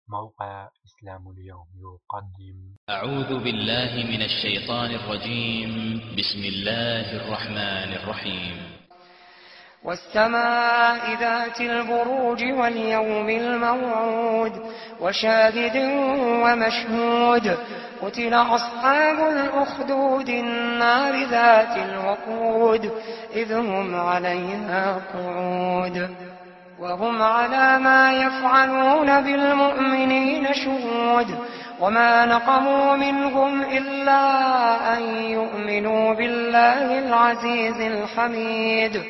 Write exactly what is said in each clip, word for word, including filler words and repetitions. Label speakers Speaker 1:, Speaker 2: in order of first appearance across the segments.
Speaker 1: موقع إسلام اليوم يقدم.
Speaker 2: أعوذ بالله من الشيطان الرجيم. بسم الله الرحمن الرحيم.
Speaker 3: والسماء ذات البروج واليوم الموعود وشاهد ومشهود قتل أصحاب الأخدود النار ذات الوقود إذ هم عليها قعود وهم على ما يفعلون بالمؤمنين شهود وما نقموا منهم إلا أن يؤمنوا بالله العزيز الحميد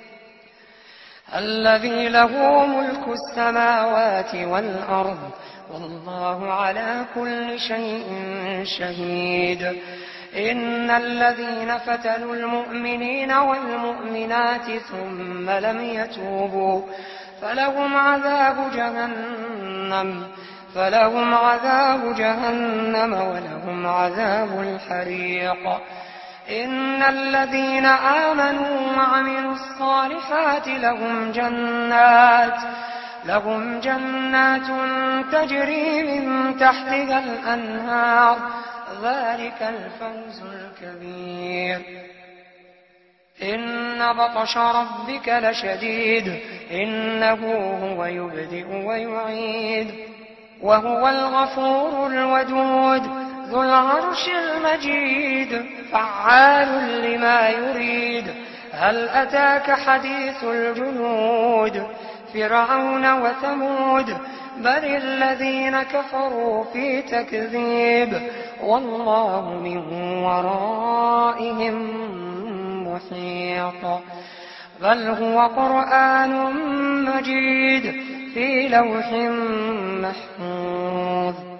Speaker 3: الذي له ملك السماوات والأرض والله على كل شيء شهيد. إن الذين فتنوا المؤمنين والمؤمنات ثم لم يتوبوا فلهم عذاب جهنم فلهم عذاب جهنم ولهم عذاب الحريق. إن الذين آمنوا وعملوا الصالحات لهم جنات لهم جنات تجري من تحتها الأنهار ذلك الفوز الكبير. إن بطش ربك لشديد إنه هو يبدئ ويعيد وهو الغفور الودود ذو العرش المجيد فعال لما يريد. هل أتاك حديث الجنود فرعون وثمود بل الذين كفروا في تكذيب والله من ورائهم محيط. بل هو قرآن مجيد في لوح محفوظ.